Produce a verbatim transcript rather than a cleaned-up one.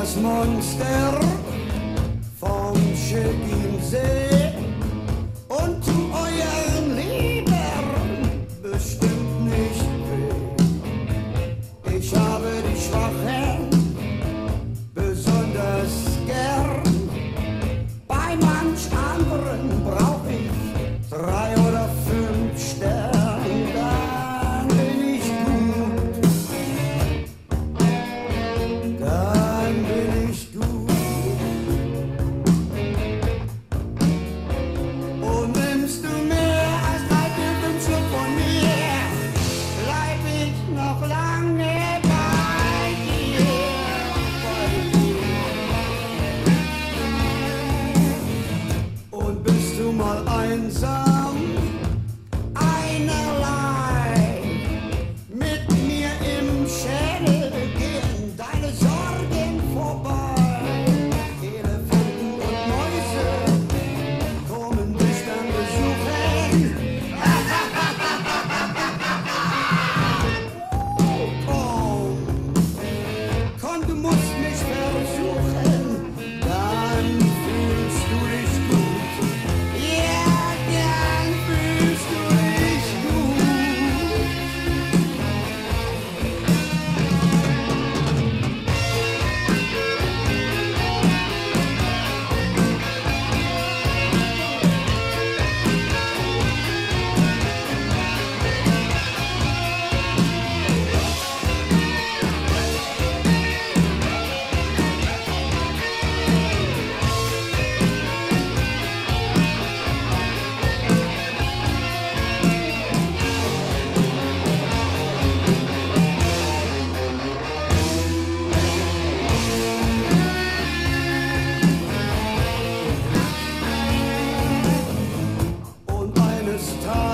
das Monster vom Chiemsee und tu euren Liebern bestimmt nicht weh. Ich habe die Schwachen besonders gern, bei manch anderen brauch ich drei oder fünf Sterne, dann bin ich gut, dann bin ich gut. Und nimmst du mehr als drei Viertel Schluck von mir, bleib ich noch lange bei dir, bei dir. Und bist du mal einsam, einerlei, mit mir im Schädel gehen deine Sorgen vorbei. Elefanten und Mäuse kommen dich dann besuchen. Komm, komm, du musst mich versuchen, dann fühlst du dich gut. Ja, dann fühlst du dich gut. Und eines Tages